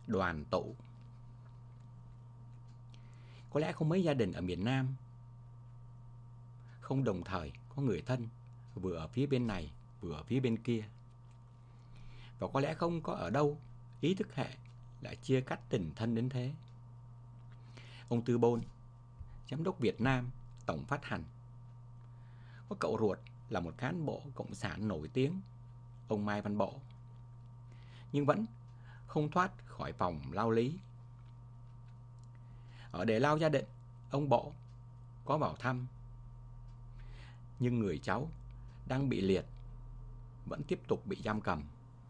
đoàn tụ. Có lẽ không mấy gia đình ở miền Nam không đồng thời có người thân vừa ở phía bên này vừa ở phía bên kia. Và có lẽ không có ở đâu ý thức hệ lại chia cắt tình thân đến thế. Ông Tư Bôn, giám đốc Việt Nam tổng phát hành, có cậu ruột là một cán bộ cộng sản nổi tiếng, ông Mai Văn Bộ, nhưng vẫn không thoát khỏi vòng lao lý. Ở Đề Lao Gia Định, ông Bộ có vào thăm, nhưng người cháu đang bị liệt vẫn tiếp tục bị giam cầm.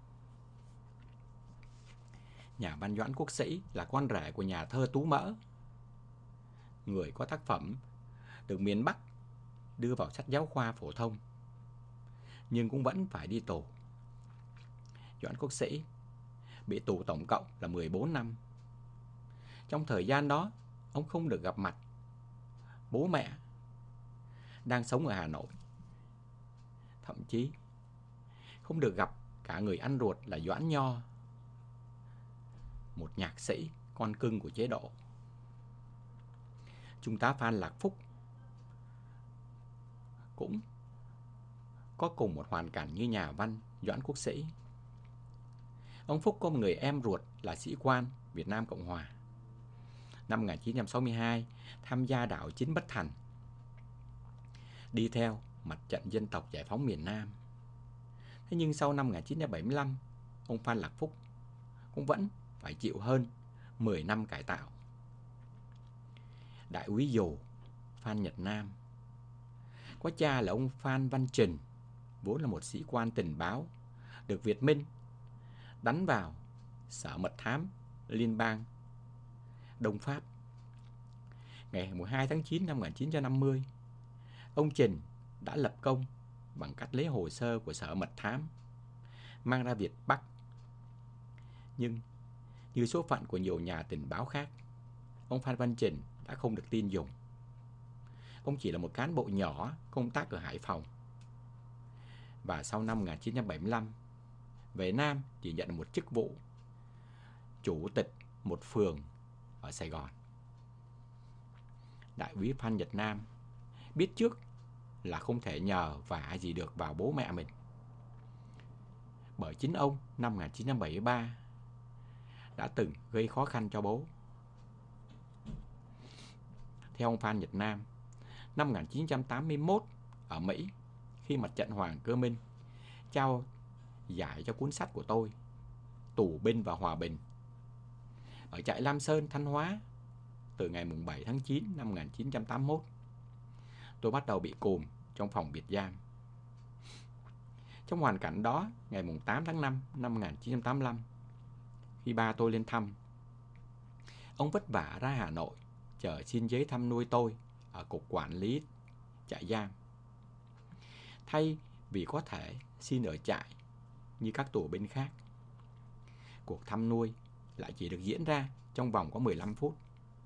Nhà văn Doãn Quốc Sĩ là con rể của nhà thơ Tú Mỡ, người có tác phẩm được miền Bắc đưa vào sách giáo khoa phổ thông, nhưng cũng vẫn phải đi tù. Doãn Quốc Sĩ bị tù tổng cộng là 14 năm. Trong thời gian đó, ông không được gặp mặt bố mẹ đang sống ở Hà Nội. Thậm chí không được gặp cả người anh ruột là Doãn Nho, một nhạc sĩ con cưng của chế độ. Trung tá Phan Lạc Phúc cũng có cùng một hoàn cảnh như nhà văn Doãn Quốc Sĩ. Ông Phúc có một người em ruột là sĩ quan Việt Nam Cộng Hòa. Năm 1962, tham gia đảo chính bất thành, đi theo mặt trận dân tộc giải phóng miền Nam. Thế nhưng sau năm 1975, ông Phan Lạc Phúc cũng vẫn phải chịu hơn 10 năm cải tạo. Đại úy Dù Phan Nhật Nam có cha là ông Phan Văn Trình, vốn là một sĩ quan tình báo, được Việt Minh đánh vào Sở Mật thám Liên bang Đông Pháp. Ngày 12 tháng 9 năm 1950, ông Trình đã lập công bằng cách lấy hồ sơ của Sở Mật thám mang ra Việt Bắc. Nhưng như số phận của nhiều nhà tình báo khác, ông Phan Văn Trình đã không được tin dùng. Ông chỉ là một cán bộ nhỏ công tác ở Hải Phòng. Và sau năm 1975, về Nam chỉ nhận một chức vụ chủ tịch một phường ở Sài Gòn. Đại úy Phan Nhật Nam biết trước là không thể nhờ vả gì được vào bố mẹ mình, bởi chính ông năm 1973 đã từng gây khó khăn cho bố. Theo ông Phan Nhật Nam, năm 1981 ở Mỹ, khi mặt trận Hoàng Cơ Minh trao giải cho cuốn sách của tôi Tù binh và Hòa bình ở trại Lam Sơn, Thanh Hóa, từ ngày 7 tháng 9 năm 1981, tôi bắt đầu bị cùm trong phòng biệt giam. Trong hoàn cảnh đó, ngày 8 tháng 5 năm 1985, khi ba tôi lên thăm, ông vất vả ra Hà Nội chờ xin giấy thăm nuôi tôi ở cục quản lý trại giam. Thay vì có thể xin ở trại như các tù binh khác, cuộc thăm nuôi lại chỉ được diễn ra trong vòng có 15 phút.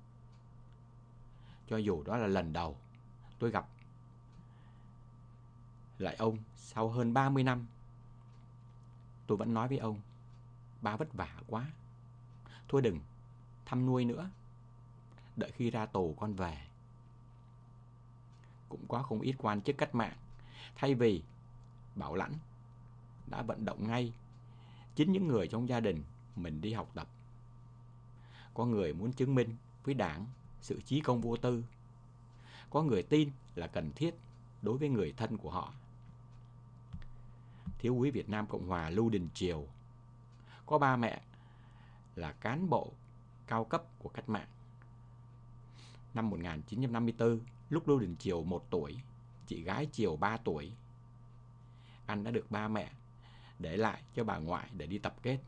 Cho dù đó là lần đầu tôi gặp lại ông sau hơn 30 năm, tôi vẫn nói với ông: ba vất vả quá, thôi đừng thăm nuôi nữa, đợi khi ra tù con về. Cũng có không ít quan chức cách mạng, thay vì bảo lãnh, đã vận động ngay chính những người trong gia đình mình đi học tập. Có người muốn chứng minh với đảng sự chí công vô tư, có người tin là cần thiết đối với người thân của họ. Thiếu úy Việt Nam Cộng Hòa Lưu Đình Triều có ba mẹ là cán bộ cao cấp của cách mạng. Năm 1954, lúc Lưu Đình Triều 1 tuổi, chị gái Triều 3 tuổi, anh đã được ba mẹ để lại cho bà ngoại để đi tập kết.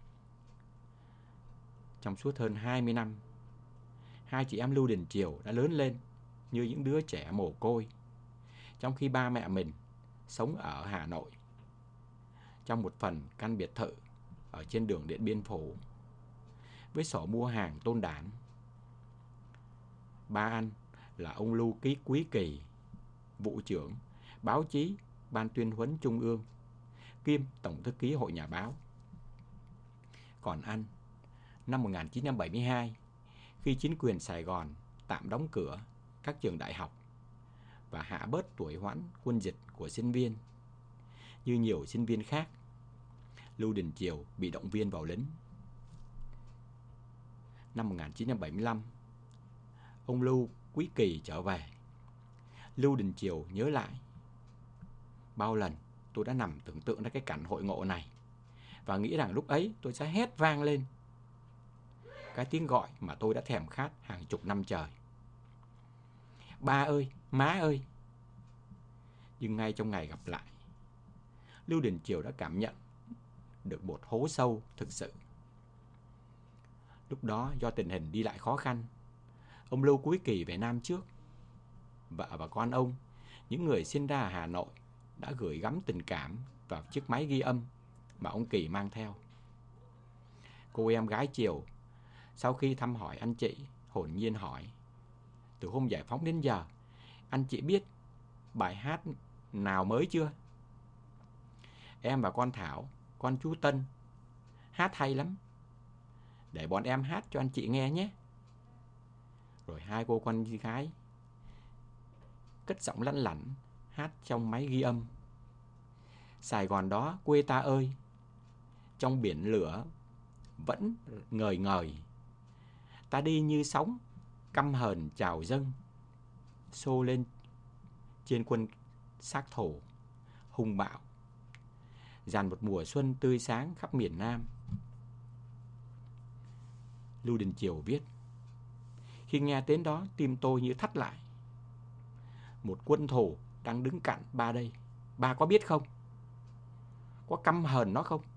Trong suốt hơn 20 năm, hai chị em Lưu Đình Triều đã lớn lên như những đứa trẻ mồ côi, trong khi ba mẹ mình sống ở Hà Nội, trong một phần căn biệt thự ở trên đường Điện Biên Phủ, với sổ mua hàng tôn đản. Ba anh là ông Lưu Quý Kỳ, vụ trưởng báo chí Ban Tuyên huấn Trung ương, kiêm Tổng thư ký Hội Nhà báo. Còn anh năm 1972, khi chính quyền Sài Gòn tạm đóng cửa các trường đại học và hạ bớt tuổi hoãn quân dịch của sinh viên, như nhiều sinh viên khác, Lưu Đình Chiểu bị động viên vào lính. Năm 1975, ông Lưu Quý Kỳ trở về. Lưu Đình Chiểu nhớ lại, bao lần tôi đã nằm tưởng tượng ra cái cảnh hội ngộ này và nghĩ rằng lúc ấy tôi sẽ hét vang lên cái tiếng gọi mà tôi đã thèm khát hàng chục năm trời. Ba ơi, má ơi! Nhưng ngay trong ngày gặp lại, Lưu Đình Chiểu đã cảm nhận được một hố sâu thực sự. Lúc đó do tình hình đi lại khó khăn, ông Lưu Quý Kỳ về Nam trước. Vợ và con ông, những người sinh ra ở Hà Nội, đã gửi gắm tình cảm vào chiếc máy ghi âm mà ông Kỳ mang theo. Cô em gái Chiểu, sau khi thăm hỏi anh chị, hồn nhiên hỏi, từ hôm giải phóng đến giờ, anh chị biết bài hát nào mới chưa? Em và con Thảo, con chú Tân, hát hay lắm. Để bọn em hát cho anh chị nghe nhé. Rồi hai cô con gái cất giọng lanh lảnh hát trong máy ghi âm. Sài Gòn đó quê ta ơi, trong biển lửa vẫn ngời ngời. Ta đi như sóng, căm hờn trào dâng, xô lên trên quân xác thổ, hung bạo, dàn một mùa xuân tươi sáng khắp miền Nam. Lưu Đình Chiểu viết, khi nghe đến đó tim tôi như thắt lại. Một quân thù đang đứng cạnh ba đây, ba có biết không? Có căm hờn nó không?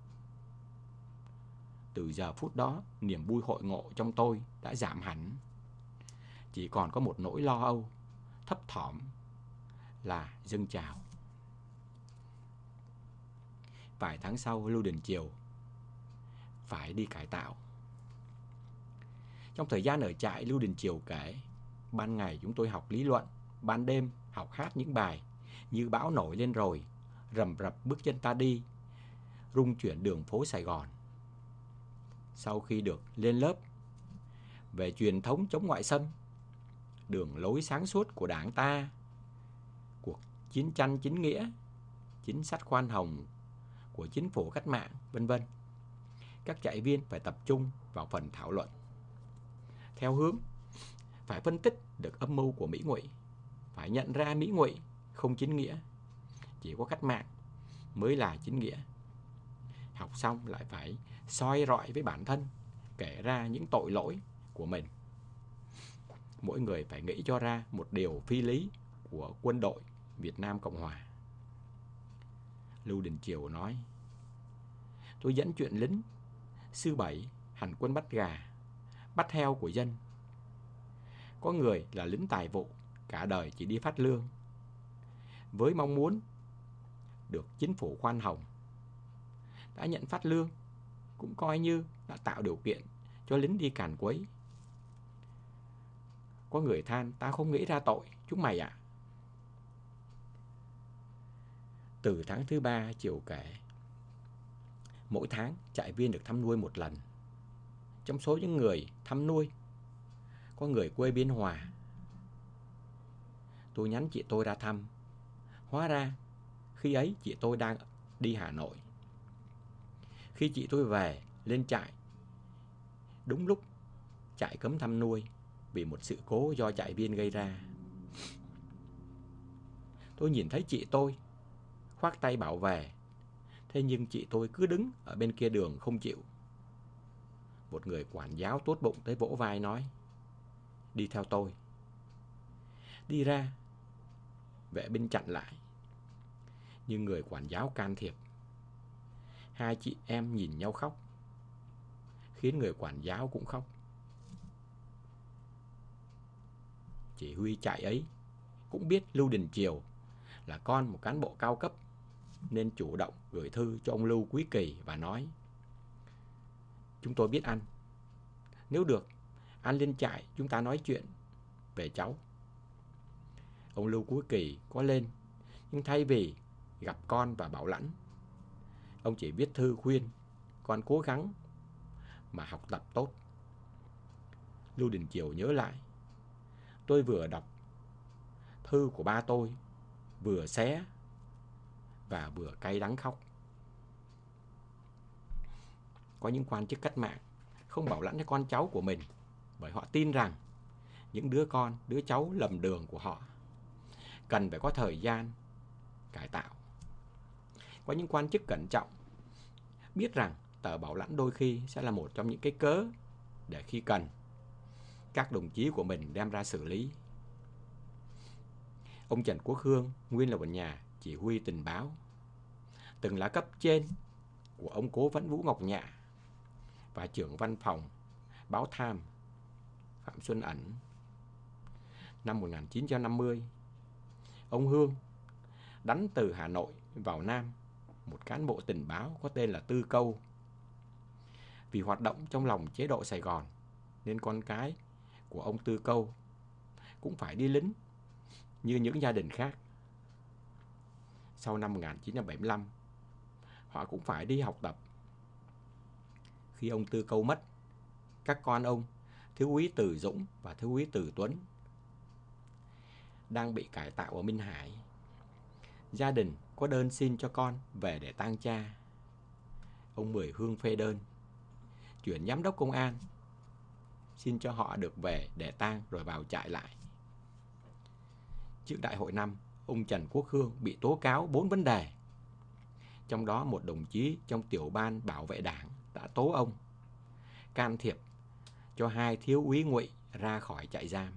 Từ giờ phút đó, niềm vui hội ngộ trong tôi đã giảm hẳn. Chỉ còn có một nỗi lo âu, thấp thỏm là dâng trào. Vài tháng sau, Lưu Đình Chiểu phải đi cải tạo. Trong thời gian ở trại, Lưu Đình Chiểu kể, ban ngày chúng tôi học lý luận, ban đêm học hát những bài như bão nổi lên rồi, rầm rập bước chân ta đi, rung chuyển đường phố Sài Gòn. Sau khi được lên lớp về truyền thống chống ngoại xâm, đường lối sáng suốt của Đảng ta, cuộc chiến tranh chính nghĩa, chính sách khoan hồng của chính phủ cách mạng, vân vân, các trại viên phải tập trung vào phần thảo luận theo hướng phải phân tích được âm mưu của Mỹ ngụy, phải nhận ra Mỹ ngụy không chính nghĩa, chỉ có cách mạng mới là chính nghĩa. Học xong lại phải soi rọi với bản thân, kể ra những tội lỗi của mình. Mỗi người phải nghĩ cho ra một điều phi lý của quân đội Việt Nam Cộng Hòa. Lưu Đình Chiểu nói, tôi dẫn chuyện lính sư bảy hành quân bắt gà, bắt heo của dân. Có người là lính tài vụ, cả đời chỉ đi phát lương, với mong muốn được chính phủ khoan hồng. Đã nhận phát lương, cũng coi như đã tạo điều kiện cho lính đi càn quấy. Có người than, ta không nghĩ ra tội, chúng mày ạ. Từ tháng thứ 3, Chiểu kể, mỗi tháng trại viên được thăm nuôi một lần. Trong số những người thăm nuôi, có người quê Biên Hòa. Tôi nhắn chị tôi ra thăm. Hóa ra, khi ấy chị tôi đang đi Hà Nội. Khi chị tôi về, lên trại, đúng lúc trại cấm thăm nuôi vì một sự cố do trại viên gây ra. Tôi nhìn thấy chị tôi, khoác tay bảo về. Thế nhưng chị tôi cứ đứng ở bên kia đường không chịu. Một người quản giáo tốt bụng tới vỗ vai nói, đi theo tôi. Đi ra, vệ binh chặn lại, nhưng người quản giáo can thiệp. Hai chị em nhìn nhau khóc, khiến người quản giáo cũng khóc. Chỉ huy trại ấy cũng biết Lưu Đình Chiểu là con một cán bộ cao cấp, nên chủ động gửi thư cho ông Lưu Quý Kỳ và nói, chúng tôi biết anh, nếu được anh lên trại chúng ta nói chuyện về cháu. Ông Lưu Quý Kỳ có lên, nhưng thay vì gặp con và bảo lãnh, ông chỉ viết thư khuyên con cố gắng mà học tập tốt. Lưu Đình Chiểu nhớ lại, tôi vừa đọc thư của ba tôi, vừa xé và vừa cay đắng khóc. Có những quan chức cách mạng không bảo lãnh cho con cháu của mình, bởi họ tin rằng những đứa con, đứa cháu lầm đường của họ cần phải có thời gian cải tạo. Có những quan chức cẩn trọng biết rằng tờ bảo lãnh đôi khi sẽ là một trong những cái cớ để khi cần các đồng chí của mình đem ra xử lý. Ông Trần Quốc Hương nguyên là một nhà chỉ huy tình báo, từng là cấp trên của ông Cố vấn Vũ Ngọc Nhạ và trưởng văn phòng báo Tham Phạm Xuân Ẩn. Năm 1950, ông Hương đánh từ Hà Nội vào Nam một cán bộ tình báo có tên là Tư Câu. Vì hoạt động trong lòng chế độ Sài Gòn nên con cái của ông Tư Câu cũng phải đi lính như những gia đình khác. Sau năm 1975, họ cũng phải đi học tập. Khi ông Tư Câu mất, các con ông Thiếu úy Từ Dũng và Thiếu úy Từ Tuấn đang bị cải tạo ở Minh Hải. Gia đình có đơn xin cho con về để tang cha. Ông Mười Hương phê đơn, chuyển giám đốc công an, xin cho họ được về để tang rồi vào trại lại. Trước đại hội năm, ông Trần Quốc Hương bị tố cáo 4 vấn đề. Trong đó một đồng chí trong tiểu ban bảo vệ đảng đã tố ông can thiệp cho 2 thiếu úy ngụy ra khỏi trại giam.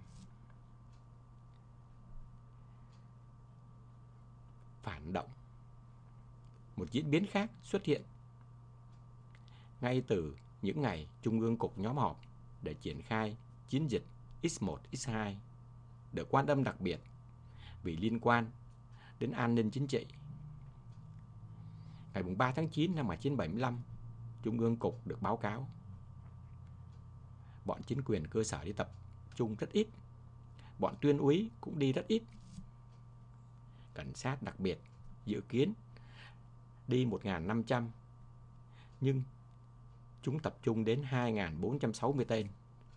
Phản động. Một diễn biến khác xuất hiện ngay từ những ngày Trung ương Cục nhóm họp để triển khai chiến dịch X1, X2 được quan tâm đặc biệt vì liên quan đến an ninh chính trị. Ngày 3 tháng 9 năm 1975, Trung ương Cục được báo cáo bọn chính quyền cơ sở đi tập trung rất ít, bọn tuyên úy cũng đi rất ít. Cảnh sát đặc biệt dự kiến đi 1.500, nhưng chúng tập trung đến 2.460 tên.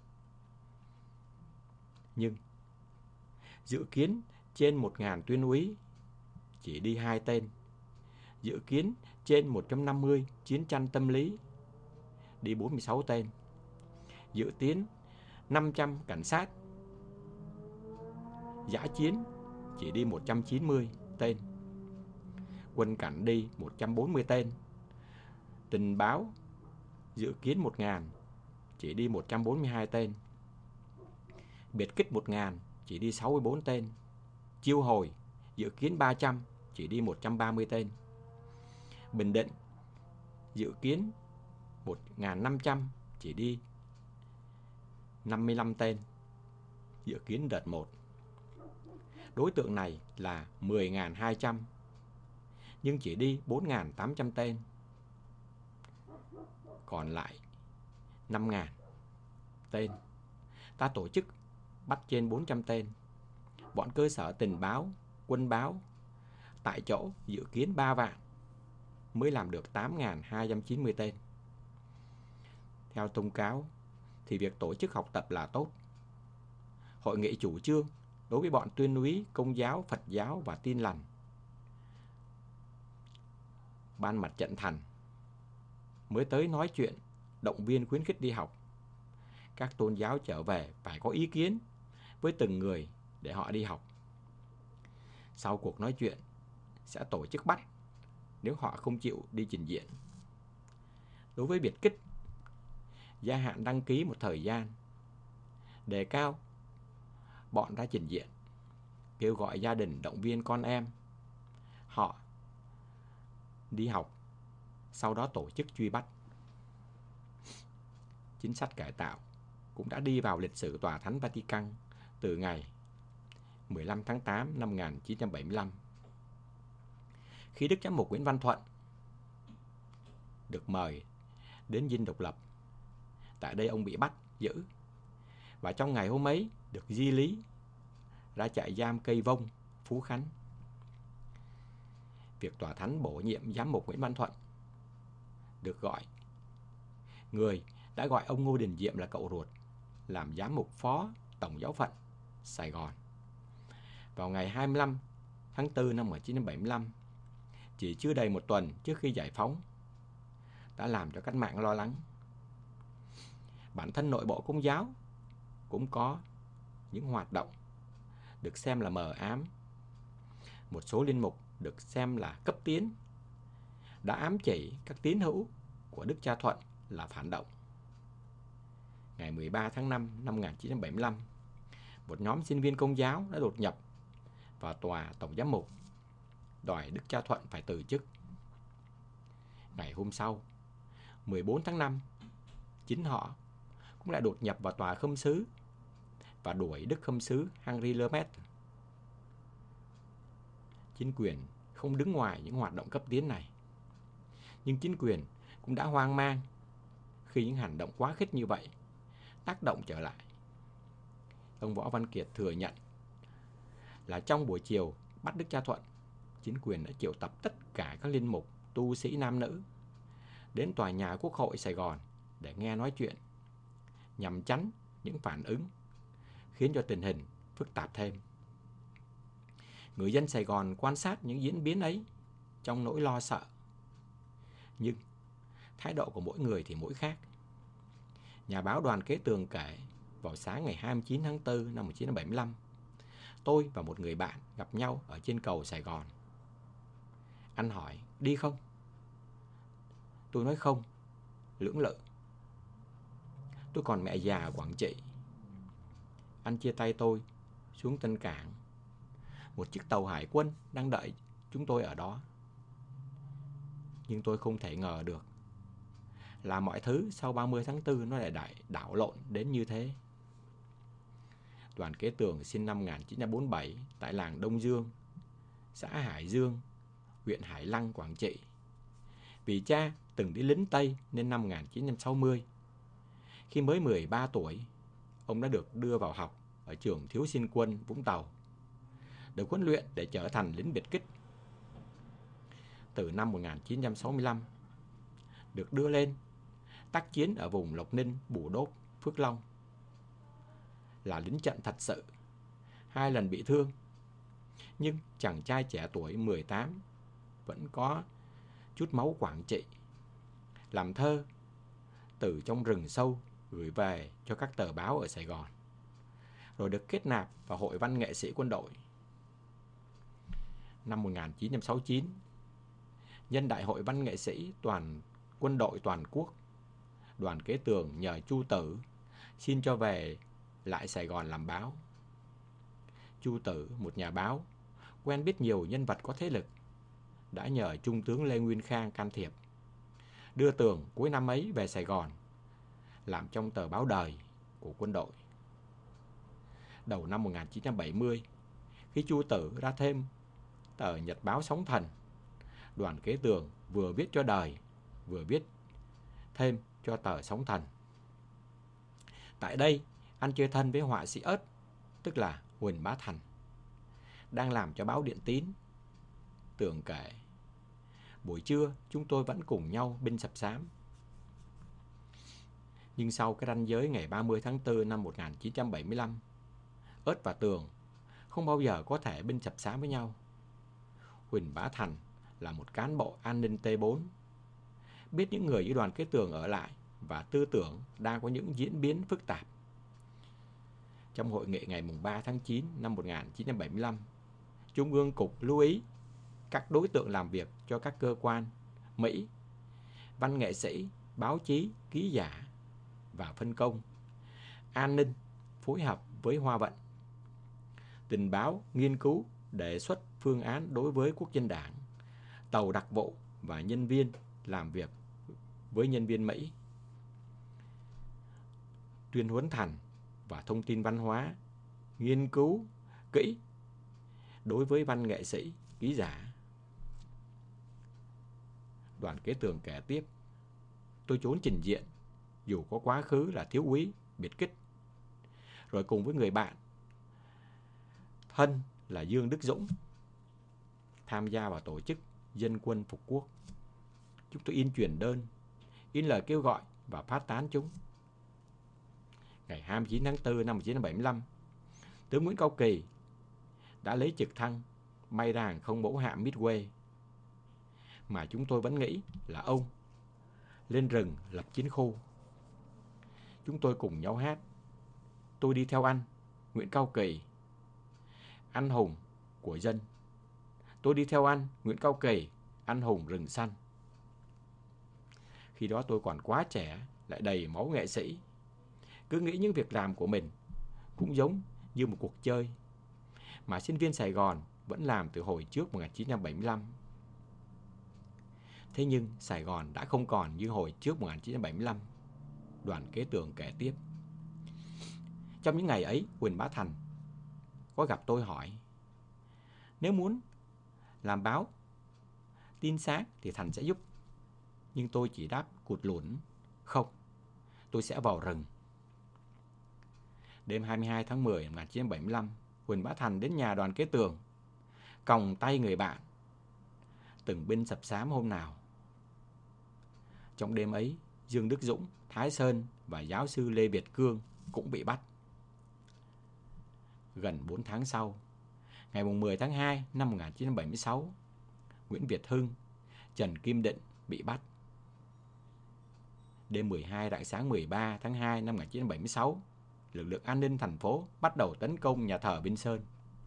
Nhưng dự kiến trên 1.000 tuyên úy chỉ đi 2 tên. Dự kiến trên 150 chiến tranh tâm lý đi 46 tên. Dự kiến 500 cảnh sát dã chiến chỉ đi 190 tên. Quân cảnh đi 140 tên. Tình báo dự kiến 1.000 chỉ đi 142 tên. Biệt kích 1.000 chỉ đi 64 tên. Chiêu hồi dự kiến 300 chỉ đi 130 tên. Bình Định dự kiến 1.500 chỉ đi 55 tên. Dự kiến đợt 1. Đối tượng này là 10.200 nhưng chỉ đi 4.800 tên. Còn lại 5.000 tên. Ta tổ chức bắt trên 400 tên. Bọn cơ sở tình báo, quân báo tại chỗ dự kiến 3 vạn mới làm được 8.290 tên. Theo thông cáo thì việc tổ chức học tập là tốt. Hội nghị chủ trương đối với bọn tuyên úy, Công giáo, Phật giáo và Tin lành. Ban mặt trận Thành mới tới nói chuyện, động viên khuyến khích đi học. Các tôn giáo trở về phải có ý kiến với từng người để họ đi học. Sau cuộc nói chuyện sẽ tổ chức bắt nếu họ không chịu đi trình diện. Đối với biệt kích, gia hạn đăng ký một thời gian, đề cao bọn ra trình diện, kêu gọi gia đình động viên con em họ đi học, sau đó tổ chức truy bắt. Chính sách cải tạo cũng đã đi vào lịch sử Tòa Thánh Vatican từ ngày 15 tháng 8 năm 1975. Khi Đức Giám mục Nguyễn Văn Thuận được mời đến Dinh Độc Lập, tại đây ông bị bắt giữ và trong ngày hôm ấy được di lý ra trại giam Cây Vông, Phú Khánh. Việc Tòa Thánh bổ nhiệm Giám mục Nguyễn Văn Thuận được gọi người đã gọi ông Ngô Đình Diệm là cậu ruột làm giám mục phó Tổng giáo phận Sài Gòn. Vào ngày 25 tháng 4 năm 1975, chỉ chưa đầy một tuần trước khi giải phóng, đã làm cho cách mạng lo lắng. Bản thân nội bộ Công giáo cũng có những hoạt động được xem là mờ ám. Một số linh mục được xem là cấp tiến đã ám chỉ các tín hữu của Đức Cha Thuận là phản động. Ngày 13 tháng 5 năm 1975, một nhóm sinh viên Công giáo đã đột nhập vào tòa Tổng giám mục, đòi Đức Cha Thuận phải từ chức. Ngày hôm sau, 14 tháng 5, chính họ cũng lại đột nhập vào tòa khâm sứ và đuổi Đức khâm sứ Henri Lemaitre. Chính quyền không đứng ngoài những hoạt động cấp tiến này, nhưng chính quyền cũng đã hoang mang khi những hành động quá khích như vậy tác động trở lại. Ông Võ Văn Kiệt thừa nhận là trong buổi chiều bắt Đức Cha Thuận, chính quyền đã triệu tập tất cả các linh mục, tu sĩ nam nữ đến tòa nhà Quốc hội Sài Gòn để nghe nói chuyện, nhằm tránh những phản ứng khiến cho tình hình phức tạp thêm. Người dân Sài Gòn quan sát những diễn biến ấy trong nỗi lo sợ, nhưng thái độ của mỗi người thì mỗi khác. Nhà báo Đoàn Kế Tường kể, vào sáng ngày 29 tháng 4 năm 1975, tôi và một người bạn gặp nhau ở trên cầu Sài Gòn. Anh hỏi, đi không? Tôi nói không, lưỡng lự. Tôi còn mẹ già ở Quảng Trị. Anh chia tay tôi xuống Tân Cảng. Một chiếc tàu hải quân đang đợi chúng tôi ở đó. Nhưng tôi không thể ngờ được là mọi thứ sau 30 tháng 4 nó lại đảo lộn đến như thế. Đoàn Kế Tường sinh năm 1947 tại làng Đông Dương, xã Hải Dương, huyện Hải Lăng, Quảng Trị. Vì cha từng đi lính Tây nên năm 1960, khi mới 13 tuổi, ông đã được đưa vào học ở trường Thiếu Sinh quân Vũng Tàu, được huấn luyện để trở thành lính biệt kích. Từ năm 1965, được đưa lên tác chiến ở vùng Lộc Ninh, Bù Đốp, Phước Long. Là lính trận thật sự, 2 lần bị thương. Nhưng chàng trai trẻ tuổi 18 vẫn có chút máu Quảng Trị. Làm thơ từ trong rừng sâu gửi về cho các tờ báo ở Sài Gòn, rồi được kết nạp vào Hội Văn nghệ sĩ quân đội. Năm 1969, nhân Đại hội Văn nghệ sĩ quân đội toàn quốc, Đoàn Kế Tường nhờ Chu Tử xin cho về lại Sài Gòn làm báo. Chu Tử, một nhà báo quen biết nhiều nhân vật có thế lực, đã nhờ Trung tướng Lê Nguyên Khang can thiệp, đưa Tường cuối năm ấy về Sài Gòn làm trong tờ báo Đời của quân đội. Đầu năm 1970, khi Chu Tử ra thêm tờ nhật báo Sóng Thần, Đoàn Kế Tường vừa viết cho Đời, vừa viết thêm cho tờ Sóng Thần. Tại đây, anh chơi thân với họa sĩ ớt, tức là Huỳnh Bá Thành, đang làm cho báo Điện Tín. Tường kể, buổi trưa chúng tôi vẫn cùng nhau binh sập xám. Nhưng sau cái ranh giới ngày 30 tháng 4 năm 1975, ớt và Tường không bao giờ có thể binh sập xám với nhau. Huỳnh Bá Thành là một cán bộ an ninh T4, biết những người như Đoàn Kế Tường ở lại và tư tưởng đang có những diễn biến phức tạp. Trong hội nghị ngày 3 tháng 9 năm 1975, Trung ương Cục lưu ý các đối tượng làm việc cho các cơ quan, Mỹ, văn nghệ sĩ, báo chí, ký giả và phân công. An ninh phối hợp với Hoa vận. Tình báo nghiên cứu đề xuất phương án đối với Quốc dân đảng, tàu đặc vụ và nhân viên làm việc với nhân viên Mỹ. Tuyên huấn Thành và thông tin văn hóa, nghiên cứu kỹ đối với văn nghệ sĩ, ký giả. Đoàn Kế Tường kể tiếp, tôi trốn trình diện dù có quá khứ là thiếu úy, biệt kích, rồi cùng với người bạn thân là Dương Đức Dũng tham gia vào tổ chức Dân quân phục quốc. Chúng tôi in truyền đơn, in lời kêu gọi và phát tán chúng. Ngày 29 tháng 4 năm 1975, tướng Nguyễn Cao Kỳ đã lấy trực thăng bay ra hàng không mẫu hạm Midway, mà chúng tôi vẫn nghĩ là ông lên rừng lập chiến khu. Chúng tôi cùng nhau hát "Tôi đi theo anh, Nguyễn Cao Kỳ, anh hùng của dân. Tôi đi theo anh, Nguyễn Cao Kỳ, anh hùng rừng xanh." Khi đó tôi còn quá trẻ, lại đầy máu nghệ sĩ, cứ nghĩ những việc làm của mình cũng giống như một cuộc chơi mà sinh viên Sài Gòn vẫn làm từ hồi trước 1975. Thế nhưng Sài Gòn đã không còn như hồi trước 1975, Đoàn Kế Tường kể tiếp. Trong những ngày ấy, Huỳnh Bá Thành có gặp tôi hỏi: "Nếu muốn làm báo tin sáng thì Thành sẽ giúp." Nhưng tôi chỉ đáp cụt lủn: "Không, tôi sẽ vào rừng." Đêm 22 tháng 10 năm 1975, Huỳnh Bá Thành đến nhà Đoàn Kế Tường, còng tay người bạn từng binh sập xám hôm nào. Trong đêm ấy, Dương Đức Dũng, Thái Sơn và giáo sư Lê Việt Cương cũng bị bắt. Gần 4 tháng sau, ngày 10 tháng 2 năm 1976, Nguyễn Việt Hưng, Trần Kim Định bị bắt. Đêm 12 rạng sáng 13 tháng 2 năm 1976, lực lượng an ninh thành phố bắt đầu tấn công nhà thờ Vinh Sơn,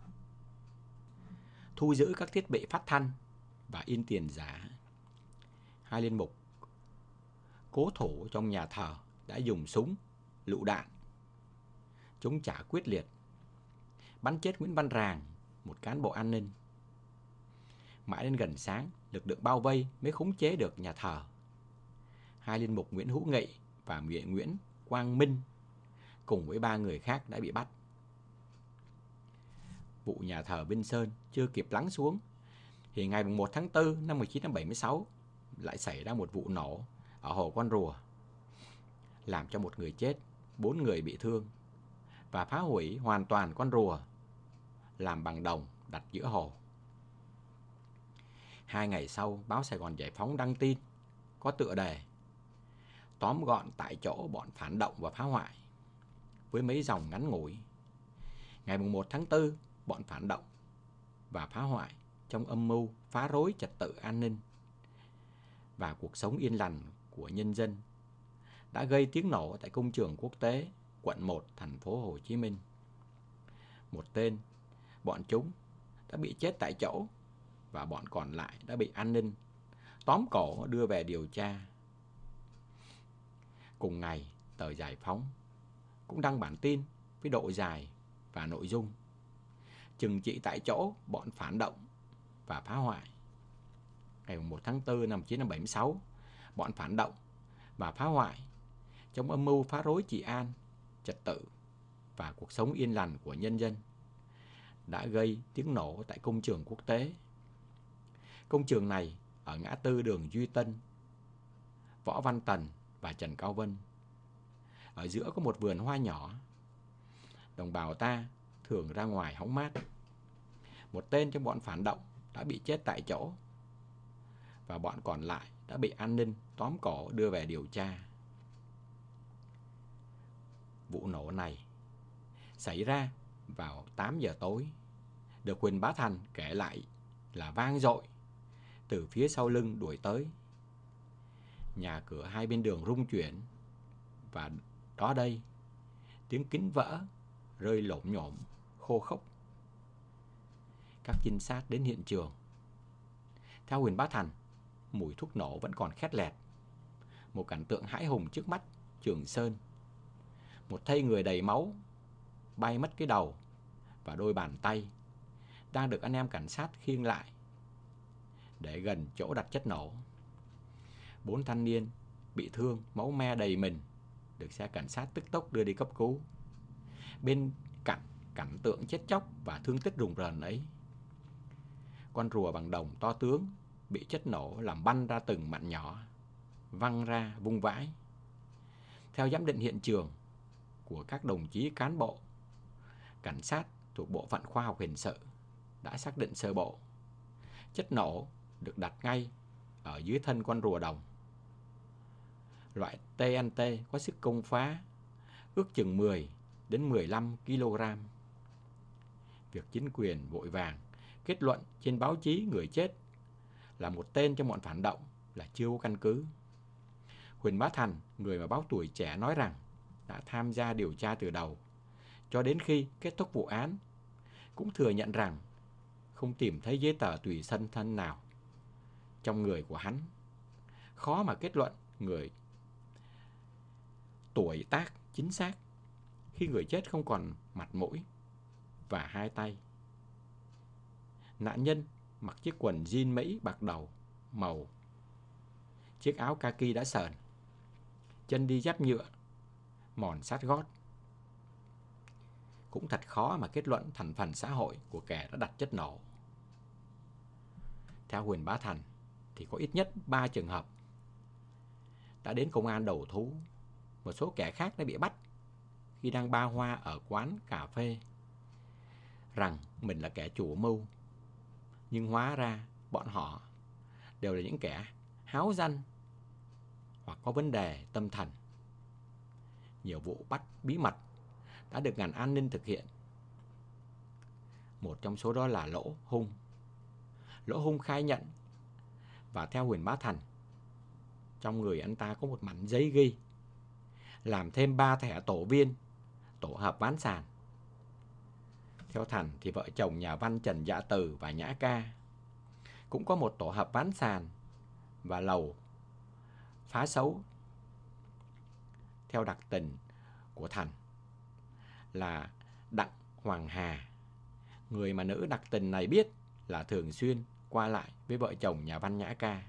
thu giữ các thiết bị phát thanh và in tiền giả. Hai linh mục cố thủ trong nhà thờ đã dùng súng, lựu đạn chống trả quyết liệt, bắn chết Nguyễn Văn Ràng, một cán bộ an ninh. Mãi đến gần sáng, lực lượng bao vây mới khống chế được nhà thờ. Hai linh mục Nguyễn Hữu Nghị và Nguyễn Quang Minh cùng với 3 người khác đã bị bắt. Vụ nhà thờ Vinh Sơn chưa kịp lắng xuống thì ngày 1 tháng 4 năm 1976 lại xảy ra một vụ nổ ở hồ Con Rùa, làm cho 1 người chết, 4 người bị thương và phá hủy hoàn toàn con rùa làm bằng đồng đặt giữa hồ. 2 ngày sau, báo Sài Gòn Giải Phóng đăng tin có tựa đề "Tóm gọn tại chỗ bọn phản động và phá hoại", với mấy dòng ngắn ngủi: ngày 1 tháng 4, bọn phản động và phá hoại trong âm mưu phá rối trật tự an ninh và cuộc sống yên lành của nhân dân đã gây tiếng nổ tại Công trường Quốc tế, quận 1, thành phố Hồ Chí Minh. 1 tên bọn chúng đã bị chết tại chỗ và bọn còn lại đã bị an ninh tóm cổ đưa về điều tra. Cùng ngày, tờ Giải Phóng cũng đăng bản tin với độ dài và nội dung trừng trị tại chỗ bọn phản động và phá hoại. Ngày 1 tháng 4 năm 1976, bọn phản động và phá hoại trong âm mưu phá rối trị an, trật tự và cuộc sống yên lành của nhân dân đã gây tiếng nổ tại Công trường Quốc tế. Công trường này ở ngã tư đường Duy Tân, Võ Văn Tần và Trần Cao Vân. Ở giữa có một vườn hoa nhỏ. Đồng bào ta thường ra ngoài hóng mát. 1 tên trong bọn phản động đã bị chết tại chỗ và bọn còn lại đã bị an ninh tóm cổ đưa về điều tra. Vụ nổ này xảy ra vào 8 giờ tối, được Huỳnh Bá Thành kể lại là vang dội từ phía sau lưng đuổi tới. Nhà cửa hai bên đường rung chuyển và đó đây, tiếng kính vỡ rơi lổm nhổm, khô khốc. Các trinh sát đến hiện trường. Theo Huỳnh Bá Thành, mùi thuốc nổ vẫn còn khét lẹt. Một cảnh tượng hãi hùng trước mắt Trường Sơn. Một thây người đầy máu, bay mất cái đầu và đôi bàn tay đang được anh em cảnh sát khiêng lại để gần chỗ đặt chất nổ. 4 thanh niên bị thương, máu me đầy mình, được xe cảnh sát tức tốc đưa đi cấp cứu. Bên cạnh cảnh tượng chết chóc và thương tích rùng rợn ấy, con rùa bằng đồng to tướng bị chất nổ làm bắn ra từng mảnh nhỏ, văng ra vung vãi. Theo giám định hiện trường của các đồng chí cán bộ cảnh sát thuộc Bộ phận Khoa học Hình sự đã xác định sơ bộ, chất nổ được đặt ngay ở dưới thân con rùa đồng. loại TNT có sức công phá ước chừng 10 đến 15 kg. Việc chính quyền vội vàng kết luận trên báo chí người chết là một tên trong bọn phản động là chưa có căn cứ. Huỳnh Bá Thành, người mà báo Tuổi Trẻ nói rằng đã tham gia điều tra từ đầu cho đến khi kết thúc vụ án, cũng thừa nhận rằng không tìm thấy giấy tờ tùy thân nào trong người của hắn. Khó mà kết luận người tuổi tác chính xác khi người chết không còn mặt mũi và hai tay. Nạn nhân mặc chiếc quần jean Mỹ bạc đầu màu, chiếc áo kaki đã sờn, chân đi dép nhựa, mòn sát gót. Cũng thật khó mà kết luận thành phần xã hội của kẻ đã đặt chất nổ. Theo Huỳnh Bá Thành thì có ít nhất 3 trường hợp đã đến công an đầu thú. Một số kẻ khác đã bị bắt khi đang ba hoa ở quán cà phê, rằng mình là kẻ chủ mưu. Nhưng hóa ra bọn họ đều là những kẻ háo danh hoặc có vấn đề tâm thần. Nhiều vụ bắt bí mật đã được ngành an ninh thực hiện. Một trong số đó là Lỗ Hung. Lỗ Hung khai nhận, và theo Huỳnh Bá Thành, trong người anh ta có một mảnh giấy ghi làm thêm 3 thẻ tổ viên tổ hợp ván sàn. Theo Thành thì vợ chồng nhà văn Trần Dạ Từ và Nhã Ca cũng có một tổ hợp ván sàn và lầu phá xấu. Theo đặc tình của Thành là Đặng Hoàng Hà, người mà nữ đặc tình này biết là thường xuyên qua lại với vợ chồng nhà văn Nhã Ca.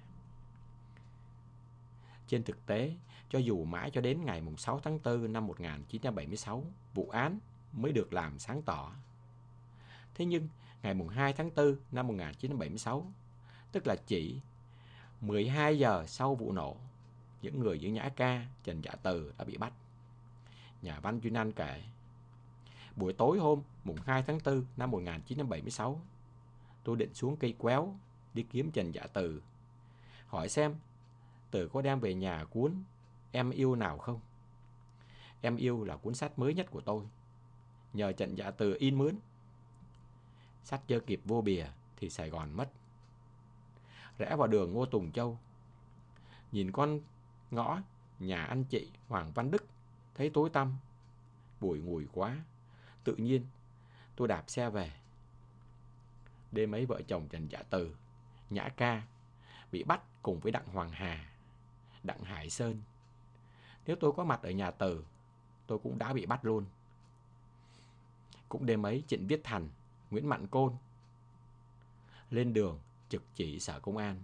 Trên thực tế, cho dù mãi cho đến ngày 6 tháng 4 năm 1976, vụ án mới được làm sáng tỏ. Thế nhưng, ngày 2 tháng 4 năm 1976, tức là chỉ 12 giờ sau vụ nổ, những người giữa Nhã Ca, Trần Dạ Từ đã bị bắt. Nhà văn Duyên Anh kể, buổi tối hôm 2 tháng 4 năm 1976, tôi định xuống cây quéo đi kiếm Trần Dạ Từ, hỏi xem Từ có đem về nhà cuốn Em Yêu nào không. Em Yêu là cuốn sách mới nhất của tôi, nhờ Trần Dạ Từ in mướn. Sách chưa kịp vô bìa thì Sài Gòn mất. Rẽ vào đường Ngô Tùng Châu, nhìn con ngõ nhà anh chị Hoàng Văn Đức thấy tối tăm, bụi ngùi quá. Tự nhiên tôi đạp xe về. Đêm ấy vợ chồng Trần Dạ Từ, Nhã Ca bị bắt cùng với Đặng Hoàng Hà, Đặng Hải Sơn. Nếu tôi có mặt ở nhà Từ, tôi cũng đã bị bắt luôn. Cũng đêm ấy Trịnh Viết Thành, Nguyễn Mặn Côn lên đường trực chỉ sở công an.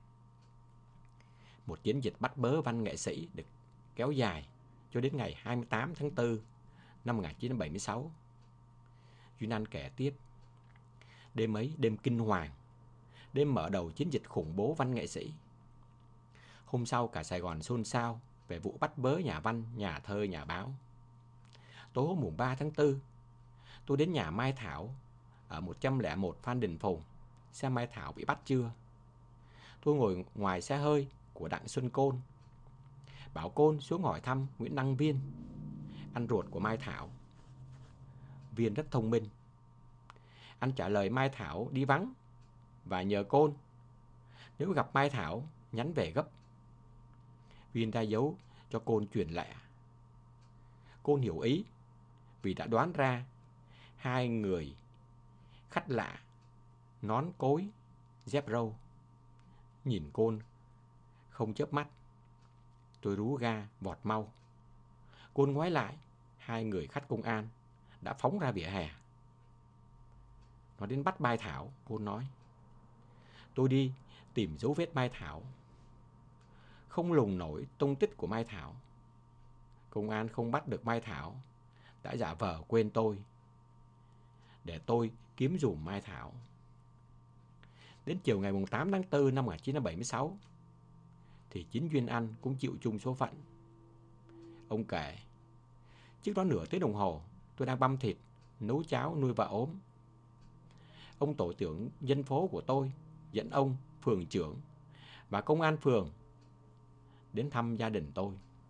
Một chiến dịch bắt bớ văn nghệ sĩ được kéo dài cho đến ngày 28 tháng 4 năm 1976. Duyên Anh kể tiếp, đêm ấy đêm kinh hoàng, đêm mở đầu chiến dịch khủng bố văn nghệ sĩ. Hôm sau cả Sài Gòn xôn xao về vụ bắt bớ nhà văn, nhà thơ, nhà báo. Tối hôm mùng 3 tháng 4, tôi đến nhà Mai Thảo ở 101 Phan Đình Phùng xem Mai Thảo bị bắt chưa. Tôi ngồi ngoài xe hơi của Đặng Xuân Côn, bảo Côn xuống hỏi thăm Nguyễn Đăng Viên, anh ruột của Mai Thảo. Viên rất thông minh. Anh trả lời Mai Thảo đi vắng và nhờ Côn nếu gặp Mai Thảo nhắn về gấp. Viên ra dấu cho Côn truyền lẹ. Côn hiểu ý vì đã đoán ra hai người khách lạ, nón cối, dép râu. Nhìn Côn không chớp mắt, tôi rú ga vọt mau. Côn ngoái lại, hai người khách công an đã phóng ra vỉa hè. Nó đến bắt Mai Thảo, Côn nói. Tôi đi tìm dấu vết Mai Thảo, không lùng nổi tung tích của Mai Thảo. Công an không bắt được Mai Thảo, đã giả vờ quên tôi, để tôi kiếm dùm Mai Thảo. Đến chiều ngày 8 tháng 4 năm 1976, thì chính Duyên Anh cũng chịu chung số phận. Ông kể, trước đó nửa tiếng đồng hồ, tôi đang băm thịt, nấu cháo nuôi vợ ốm. Ông tổ trưởng dân phố của tôi dẫn ông, phường trưởng và công an phường đến thăm gia đình tôi.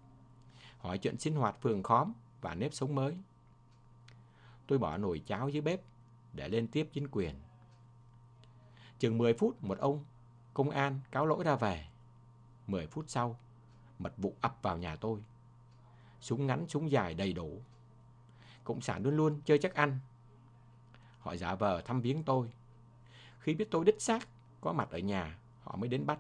hỏi chuyện sinh hoạt phường khóm và nếp sống mới. Tôi bỏ nồi cháo dưới bếp để lên tiếp chính quyền. Chừng 10 phút, một ông công an cáo lỗi ra về. 10 phút sau, mật vụ ập vào nhà tôi. Súng ngắn, súng dài đầy đủ. Cộng sản luôn luôn chơi chắc ăn. Họ giả vờ thăm viếng tôi. Khi biết tôi đích xác có mặt ở nhà, họ mới đến bắt.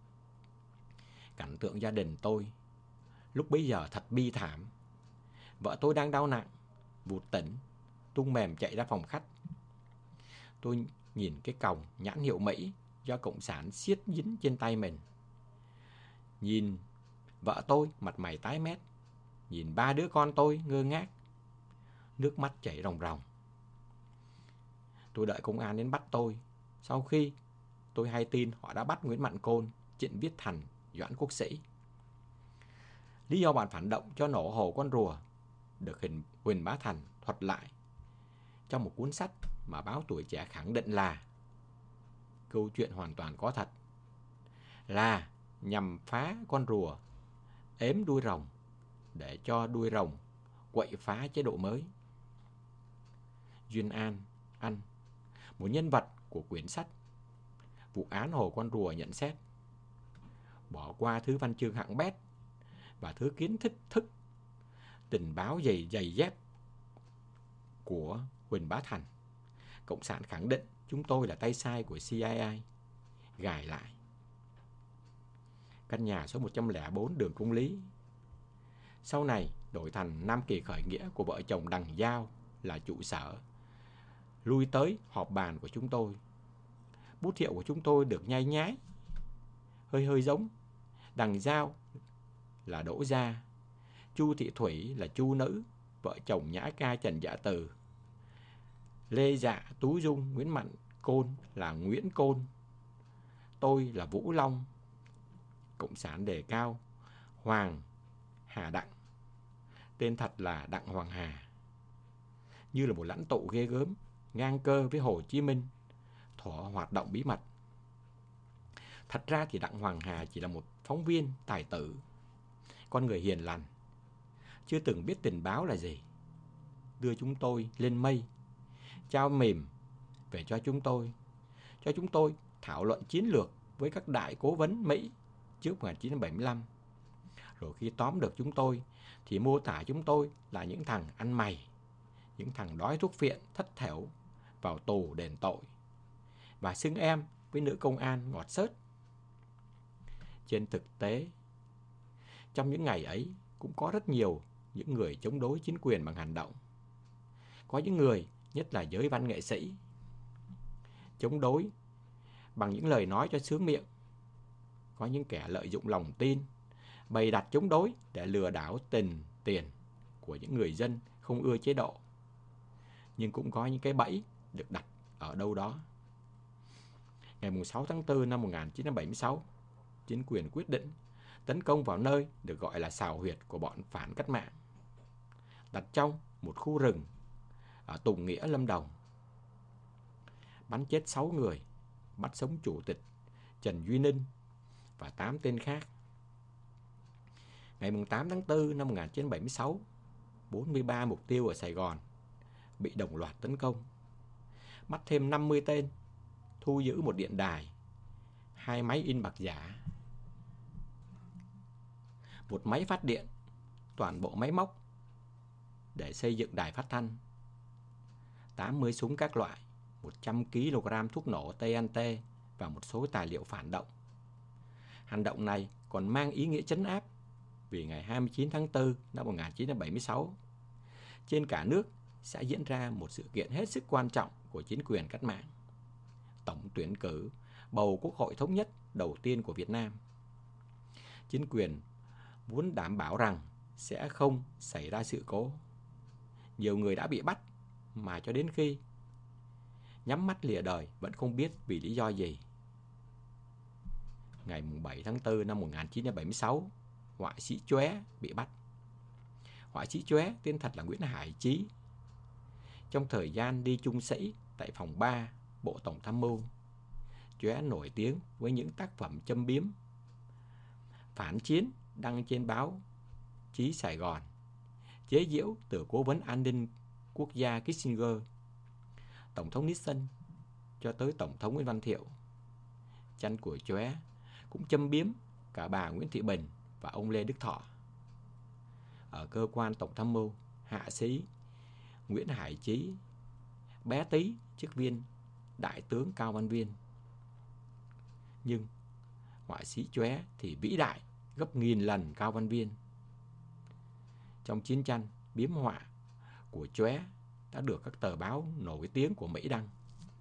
Cảnh tượng gia đình tôi lúc bấy giờ thật bi thảm. Vợ tôi đang đau nặng, vụt tỉnh, tung mềm chạy ra phòng khách. Tôi nhìn cái còng nhãn hiệu Mỹ do Cộng sản siết dính trên tay mình. Nhìn vợ tôi mặt mày tái mét. Nhìn ba đứa con tôi ngơ ngác. Nước mắt chảy ròng ròng. Tôi đợi công an đến bắt tôi. Sau khi tôi hay tin họ đã bắt Nguyễn Mạn Côn, Trịnh Viết Thành, Doãn Quốc Sĩ. Lý do bọn phản động cho nổ Hồ Con Rùa được Huỳnh Bá Thành thuật lại trong một cuốn sách mà báo Tuổi Trẻ khẳng định là câu chuyện hoàn toàn có thật, là nhằm phá con rùa ếm đuôi rồng để cho đuôi rồng quậy phá chế độ mới. Duyên An Anh, một nhân vật của quyển sách Vụ án Hồ Con Rùa, nhận xét: bỏ qua thứ văn chương hạng bét và thứ kiến thức tình báo giày dép của Huỳnh Bá Thành, Cộng sản khẳng định chúng tôi là tay sai của CIA. Gài lại. Căn nhà số 104 đường Công Lý, sau này đổi thành Nam Kỳ khởi nghĩa của vợ chồng Đằng Giao, là trụ sở lui tới họp bàn của chúng tôi. Bút hiệu của chúng tôi được nhai nhái, hơi giống. Đằng Giao là Đỗ Gia, Chu Thị Thủy là Chu Nữ, vợ chồng Nhã Ca Trần Dạ Từ. Lê Dạ, Tú Dung, Nguyễn Mạn Côn là Nguyễn Côn. Tôi là Vũ Long. Cộng sản đề cao Hoàng Hà Đặng, tên thật là Đặng Hoàng Hà, như là một lãnh tụ ghê gớm, ngang cơ với Hồ Chí Minh, thỏa hoạt động bí mật. Thật ra thì Đặng Hoàng Hà chỉ là một phóng viên tài tử, con người hiền lành, chưa từng biết tình báo là gì. Đưa chúng tôi lên mây, trao mềm về cho chúng tôi thảo luận chiến lược với các đại cố vấn Mỹ trước 1975. Rồi khi tóm được chúng tôi thì mô tả chúng tôi là những thằng ăn mày, những thằng đói thuốc phiện thất thểu vào tù đền tội, và xưng em với nữ công an ngọt xớt. Trên thực tế, trong những ngày ấy cũng có rất nhiều những người chống đối chính quyền bằng hành động. Có những người, nhất là giới văn nghệ sĩ, chống đối bằng những lời nói cho sướng miệng. Có những kẻ lợi dụng lòng tin, bày đặt chống đối để lừa đảo tiền của những người dân không ưa chế độ. Nhưng cũng có những cái bẫy được đặt ở đâu đó. Ngày 6 tháng 4 năm 1976, chính quyền quyết định tấn công vào nơi được gọi là xào huyệt của bọn phản cách mạng, đặt trong một khu rừng ở Tùng Nghĩa, Lâm Đồng. Bắn chết 6 người, bắt sống chủ tịch Trần Duy Ninh và 8 tên khác. Ngày 8 tháng 4 năm 1976, 43 mục tiêu ở Sài Gòn bị đồng loạt tấn công. Bắt thêm 50 tên, thu giữ một điện đài, 2 máy in bạc giả, một máy phát điện, toàn bộ máy móc để xây dựng đài phát thanh, 80 súng các loại, 100 kg thuốc nổ TNT và một số tài liệu phản động. Hành động này còn mang ý nghĩa trấn áp vì ngày 29 tháng 4 năm 1976, trên cả nước sẽ diễn ra một sự kiện hết sức quan trọng của chính quyền cách mạng, tổng tuyển cử bầu Quốc hội thống nhất đầu tiên của Việt Nam. Chính quyền muốn đảm bảo rằng sẽ không xảy ra sự cố. Nhiều người đã bị bắt mà cho đến khi nhắm mắt lìa đời vẫn không biết vì lý do gì. Ngày 7 tháng 4 năm 1976, họa sĩ Chóe bị bắt. Họa sĩ Chóe tên thật là Nguyễn Hải Chí. Trong thời gian đi chung sĩ tại phòng 3 Bộ Tổng Tham mưu, Chóe nổi tiếng với những tác phẩm châm biếm, phản chiến đăng trên báo chí Sài Gòn, chế giễu từ Cố vấn An ninh Quốc gia Kissinger, Tổng thống Nixon cho tới Tổng thống Nguyễn Văn Thiệu. Chăn của chóe cũng châm biếm cả bà Nguyễn Thị Bình và ông Lê Đức Thọ. Ở cơ quan tổng tham mưu, hạ sĩ Nguyễn Hải Chí bé tí chức viên đại tướng Cao Văn Viên. Nhưng họa sĩ chóe thì vĩ đại gấp nghìn lần Cao Văn Viên. Trong chiến tranh, biếm họa của chóe đã được các tờ báo nổi tiếng của Mỹ đăng.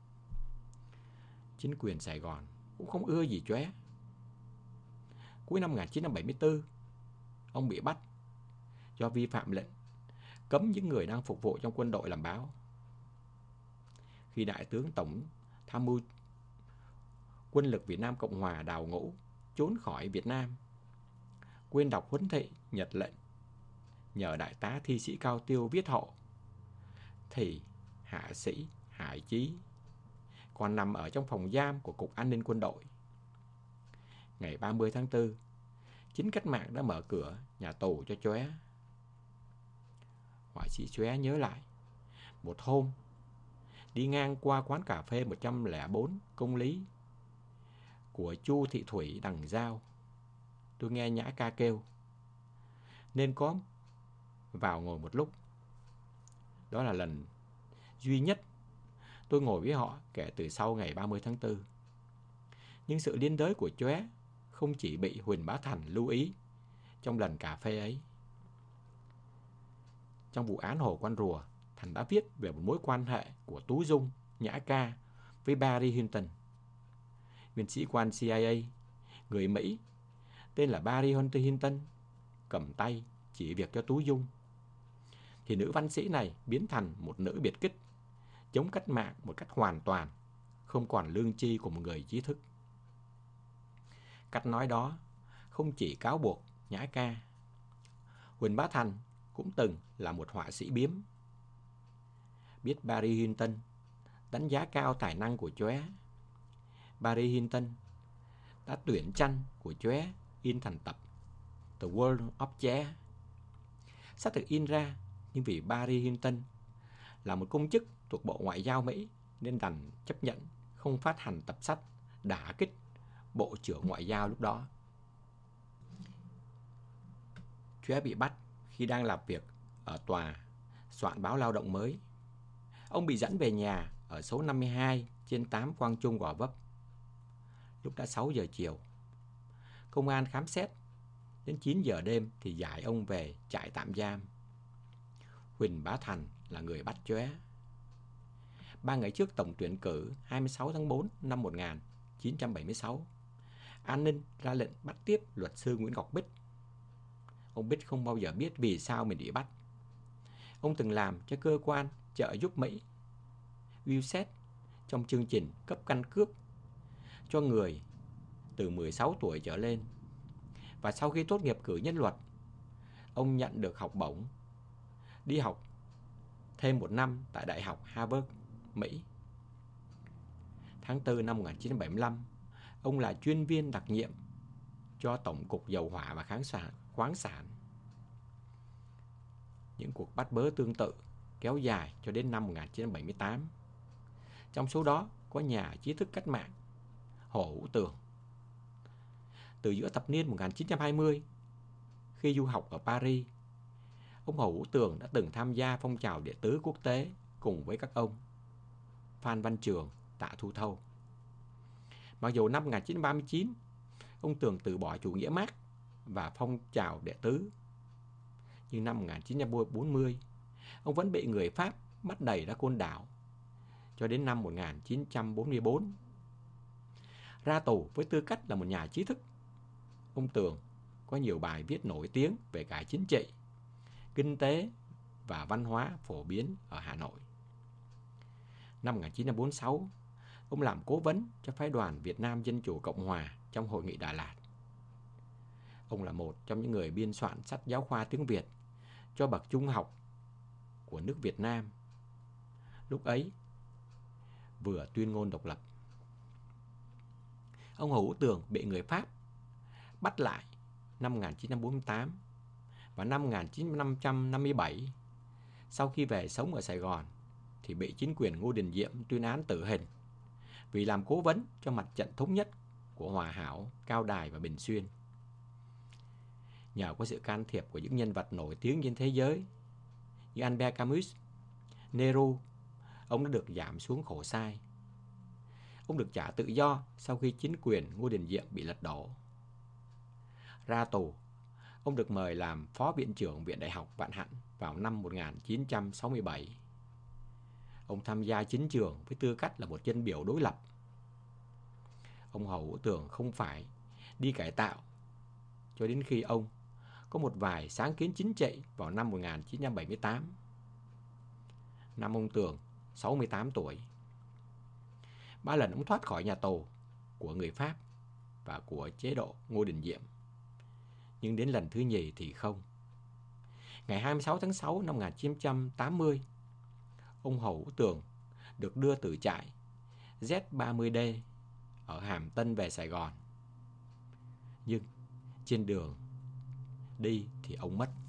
Chính quyền Sài Gòn cũng không ưa gì chóe. Cuối năm 1974, ông bị bắt do vi phạm lệnh cấm những người đang phục vụ trong quân đội làm báo. Khi Đại tướng Tổng tham mưu quân lực Việt Nam Cộng Hòa Đào Ngũ trốn khỏi Việt Nam, quên đọc huấn thị nhật lệnh, nhờ đại tá thi sĩ Cao Tiêu viết hộ, thì hạ sĩ Hải Chí còn nằm ở trong phòng giam của Cục An ninh Quân đội. Ngày 30 tháng 4, chính cách mạng đã mở cửa nhà tù cho chóe. Họa sĩ chóe nhớ lại, một hôm đi ngang qua quán cà phê 104 Công Lý của Chu Thị Thủy Đằng Giao, tôi nghe Nhã Ca kêu nên có vào ngồi một lúc. Đó là lần duy nhất tôi ngồi với họ kể từ sau ngày 30 tháng 4. Nhưng sự liên đới của chóe không chỉ bị Huỳnh Bá Thành lưu ý trong lần cà phê ấy. Trong vụ án Hồ Quan Rùa, Thành đã viết về một mối quan hệ của Tú Dung, Nhã Ca với Barry Hinton, viên sĩ quan CIA người Mỹ tên là Barry Hinton, cầm tay chỉ việc cho Tú Dung. Thì nữ văn sĩ này biến thành một nữ biệt kích, chống cách mạng một cách hoàn toàn, không còn lương tri của một người trí thức. Cách nói đó không chỉ cáo buộc Nhã Ca. Huỳnh Bá Thành cũng từng là một họa sĩ biếm. Biết Barry Hinton đánh giá cao tài năng của chóe, Barry Hinton đã tuyển tranh của chóe in thành tập The World of Chóe. Sách được in ra, nhưng vì Barry Hinton là một công chức thuộc Bộ Ngoại giao Mỹ nên đành chấp nhận không phát hành tập sách, đả kích Bộ trưởng Ngoại giao lúc đó. Chóe bị bắt khi đang làm việc ở tòa soạn báo Lao động Mới. Ông bị dẫn về nhà ở số 52 trên 8 Quang Trung, Gò Vấp. Lúc đã 6 giờ chiều. Công an khám xét. Đến 9 giờ đêm thì giải ông về trại tạm giam. Huỳnh Bá Thành là người bắt chóe. 3 ngày trước tổng tuyển cử 26 tháng 4 năm 1976, an ninh ra lệnh bắt tiếp luật sư Nguyễn Ngọc Bích. Ông Bích không bao giờ biết vì sao mình bị bắt. Ông từng làm cho cơ quan trợ giúp Mỹ USAID trong chương trình cấp căn cước cho người từ 16 tuổi trở lên. Và sau khi tốt nghiệp cử nhân luật, ông nhận được học bổng đi học thêm 1 năm tại Đại học Harvard, Mỹ. Tháng 4 năm 1975, ông là chuyên viên đặc nhiệm cho Tổng cục Dầu hỏa và khoáng sản. Những cuộc bắt bớ tương tự kéo dài cho đến năm 1978. Trong số đó có nhà trí thức cách mạng Hồ Hữu Tường. Từ giữa thập niên 1920, khi du học ở Paris, ông Hồ Hữu Tường đã từng tham gia phong trào đệ tứ quốc tế cùng với các ông Phan Văn Trường, Tạ Thu Thâu. Mặc dù năm 1939, ông Tường từ bỏ chủ nghĩa Mác và phong trào đệ tứ, nhưng năm 1940, ông vẫn bị người Pháp bắt đày ra Côn Đảo cho đến năm 1944. Ra tù với tư cách là một nhà trí thức, ông Tường có nhiều bài viết nổi tiếng về cả chính trị, kinh tế và văn hóa phổ biến ở Hà Nội. Năm 1946, ông làm cố vấn cho phái đoàn Việt Nam Dân Chủ Cộng Hòa trong Hội nghị Đà Lạt. Ông là một trong những người biên soạn sách giáo khoa tiếng Việt cho bậc trung học của nước Việt Nam. Lúc ấy, vừa tuyên ngôn độc lập. Ông Hồ Hữu Tường bị người Pháp bắt lại năm 1948 Vào năm 1557, sau khi về sống ở Sài Gòn, thì bị chính quyền Ngô Đình Diệm tuyên án tử hình vì làm cố vấn cho mặt trận thống nhất của Hòa Hảo, Cao Đài và Bình Xuyên. Nhờ có sự can thiệp của những nhân vật nổi tiếng trên thế giới như Albert Camus, Nero, ông đã được giảm xuống khổ sai. Ông được trả tự do sau khi chính quyền Ngô Đình Diệm bị lật đổ. Ra tù, ông được mời làm Phó Viện trưởng Viện Đại học Vạn Hạnh vào năm 1967. Ông tham gia chính trường với tư cách là một dân biểu đối lập. Ông Hồ Hữu Tường không phải đi cải tạo cho đến khi ông có một vài sáng kiến chính trị vào năm 1978. Năm ông Tường 68 tuổi. 3 lần ông thoát khỏi nhà tù của người Pháp và của chế độ Ngô Đình Diệm. Nhưng đến lần thứ nhì thì không. Ngày 26 tháng 6 năm 1980, ông Hồ Hữu Tường được đưa từ trại Z30D ở Hàm Tân về Sài Gòn. Nhưng trên đường đi thì ông mất.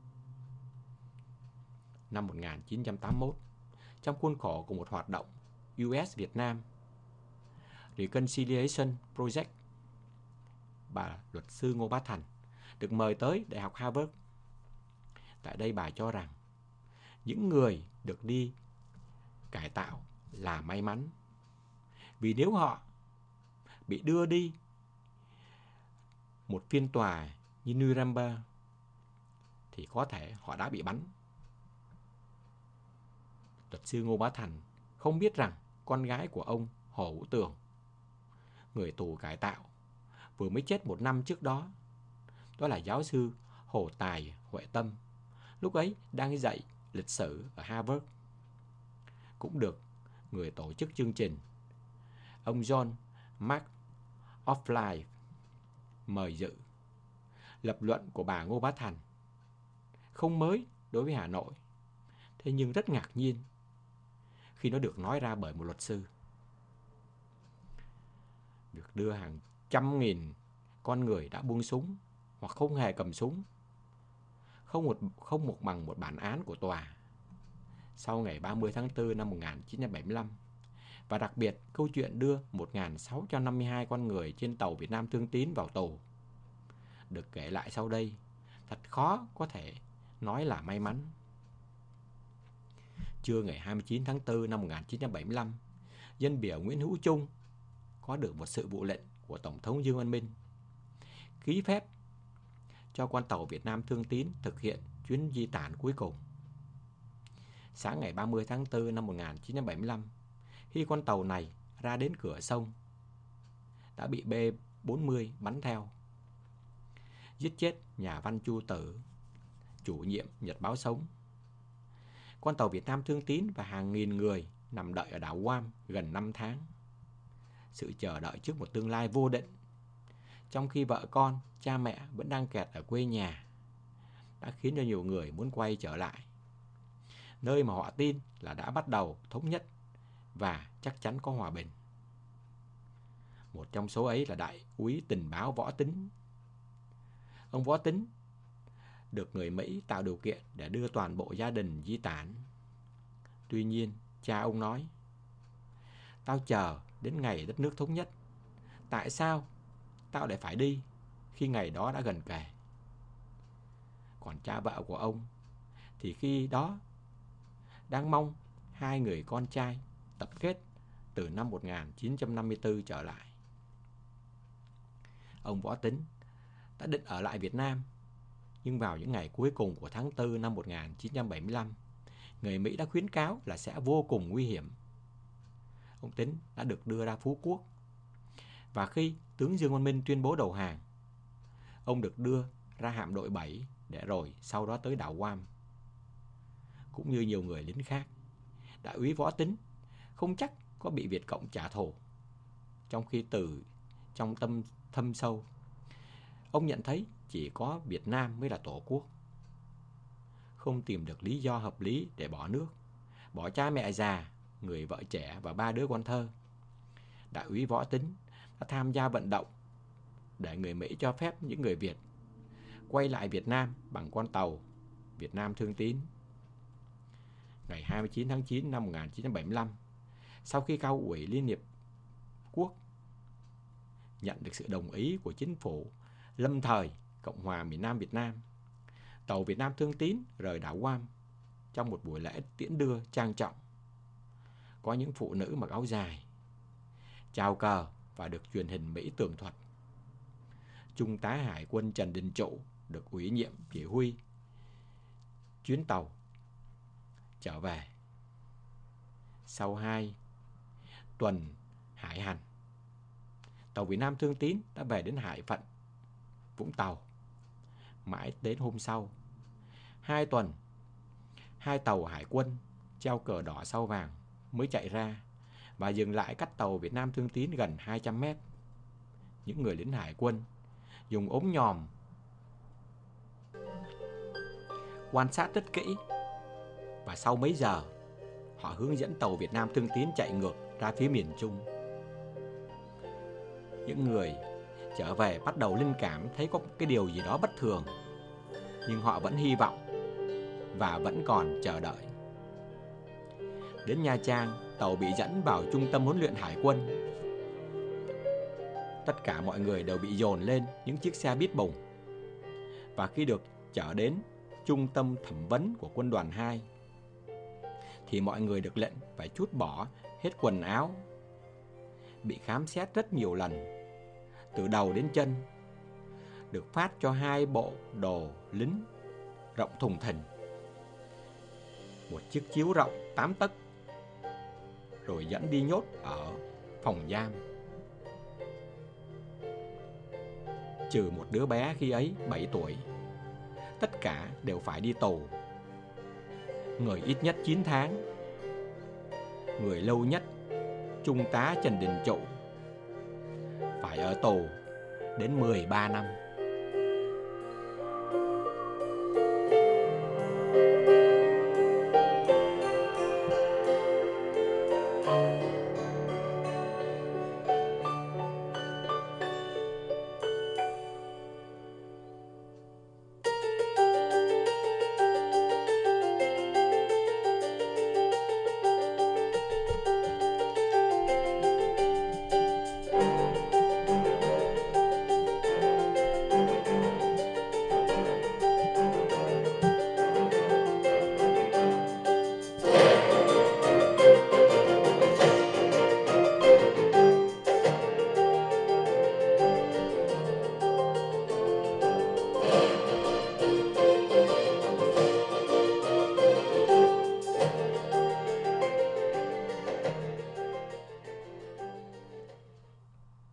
Năm 1981, trong khuôn khổ của một hoạt động US Việt Nam Reconciliation Project, bà luật sư Ngô Bá Thành được mời tới Đại học Harvard. Tại đây bà cho rằng những người được đi cải tạo là may mắn, vì nếu họ bị đưa đi một phiên tòa như Nuremberg thì có thể họ đã bị bắn. Luật sư Ngô Bá Thành không biết rằng con gái của ông Hồ Hữu Tường, người tù cải tạo, vừa mới chết 1 năm trước đó. Đó là giáo sư Hồ Tài Huệ Tâm, lúc ấy đang dạy lịch sử ở Harvard. Cũng được người tổ chức chương trình, ông John McAuliffe, mời dự. Lập luận của bà Ngô Bá Thành không mới đối với Hà Nội, thế nhưng rất ngạc nhiên khi nó được nói ra bởi một luật sư. Việc đưa hàng trăm nghìn con người đã buông súng hoặc không hề cầm súng, không một bằng một bản án của tòa sau ngày 30 tháng 4 năm 1975. Và đặc biệt, câu chuyện đưa 1.652 con người trên tàu Việt Nam Thương Tín vào tù được kể lại sau đây, thật khó có thể nói là may mắn. Trưa ngày 29 tháng 4 năm 1975, dân biểu Nguyễn Hữu Trung có được một sự vụ lệnh của Tổng thống Dương Văn Minh ký phép cho con tàu Việt Nam Thương Tín thực hiện chuyến di tản cuối cùng. Sáng ngày 30 tháng 4 năm 1975, khi con tàu này ra đến cửa sông, đã bị B-40 bắn theo, giết chết nhà văn Chu Tử, chủ nhiệm Nhật báo Sống. Con tàu Việt Nam Thương Tín và hàng nghìn người nằm đợi ở đảo Guam gần 5 tháng. Sự chờ đợi trước một tương lai vô định, trong khi vợ con, cha mẹ vẫn đang kẹt ở quê nhà, đã khiến cho nhiều người muốn quay trở lại, nơi mà họ tin là đã bắt đầu thống nhất và chắc chắn có hòa bình. Một trong số ấy là đại úy tình báo Võ Tính. Ông Võ Tính được người Mỹ tạo điều kiện để đưa toàn bộ gia đình di tản. Tuy nhiên, cha ông nói: "Tao chờ đến ngày đất nước thống nhất. Tại sao tao lại phải đi khi ngày đó đã gần kề?" Còn cha vợ của ông thì khi đó đang mong 2 người con trai tập kết từ năm 1954 trở lại. Ông Võ Tính đã định ở lại Việt Nam, nhưng vào những ngày cuối cùng của tháng 4 năm 1975, người Mỹ đã khuyến cáo là sẽ vô cùng nguy hiểm. Ông Tính đã được đưa ra Phú Quốc, và khi tướng Dương Văn Minh tuyên bố đầu hàng, ông được đưa ra hạm đội 7 để rồi sau đó tới đảo Guam. Cũng như nhiều người lính khác, đại úy Võ Tính không chắc có bị Việt Cộng trả thù, trong khi từ trong tâm thâm sâu, ông nhận thấy chỉ có Việt Nam mới là tổ quốc. Không tìm được lý do hợp lý để bỏ nước, bỏ cha mẹ già, người vợ trẻ và 3 đứa con thơ, đại úy Võ Tính đã tham gia vận động để người Mỹ cho phép những người Việt quay lại Việt Nam bằng con tàu Việt Nam Thương Tín. Ngày 29 tháng 9 năm 1975, sau khi Cao ủy Liên Hiệp Quốc nhận được sự đồng ý của chính phủ lâm thời Cộng hòa miền Nam Việt Nam, tàu Việt Nam Thương Tín rời đảo Guam trong một buổi lễ tiễn đưa trang trọng. Có những phụ nữ mặc áo dài, chào cờ và được truyền hình Mỹ tường thuật. Trung tá Hải quân Trần Đình Trụ được ủy nhiệm chỉ huy chuyến tàu trở về. Sau 2 tuần hải hành, tàu Việt Nam Thương Tín đã về đến Hải phận, Vũng Tàu. Mãi đến hôm sau, 2 tuần, 2 tàu hải quân treo cờ đỏ sao vàng mới chạy ra và dừng lại cách tàu Việt Nam Thương Tín gần 200 mét. Những người lính hải quân dùng ống nhòm quan sát rất kỹ, và sau mấy giờ họ hướng dẫn tàu Việt Nam Thương Tín chạy ngược ra phía miền Trung. Những người trở về bắt đầu linh cảm thấy có cái điều gì đó bất thường, nhưng họ vẫn hy vọng và vẫn còn chờ đợi. Đến Nha Trang, tàu bị dẫn vào trung tâm huấn luyện hải quân. Tất cả mọi người đều bị dồn lên những chiếc xe bít bùng, và khi được chở đến trung tâm thẩm vấn của quân đoàn 2 thì mọi người được lệnh phải trút bỏ hết quần áo, bị khám xét rất nhiều lần từ đầu đến chân, được phát cho 2 bộ đồ lính rộng thùng thình, một chiếc chiếu rộng 8 tấc, rồi dẫn đi nhốt ở phòng giam. Trừ một đứa bé khi ấy 7 tuổi, tất cả đều phải đi tù. Người ít nhất 9 tháng, người lâu nhất, Trung tá Trần Đình Trụ, phải ở tù đến 13 năm.